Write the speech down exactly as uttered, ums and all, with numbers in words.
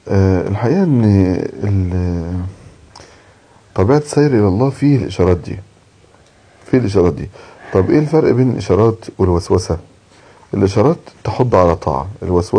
آه، الحقيقة ان ال- طبيعة السير الى الله فيه الاشارات دي فيه الاشارات دي طب ايه الفرق بين الاشارات والوسوسة؟ الاشارات تحض على طاعة، الوسوسة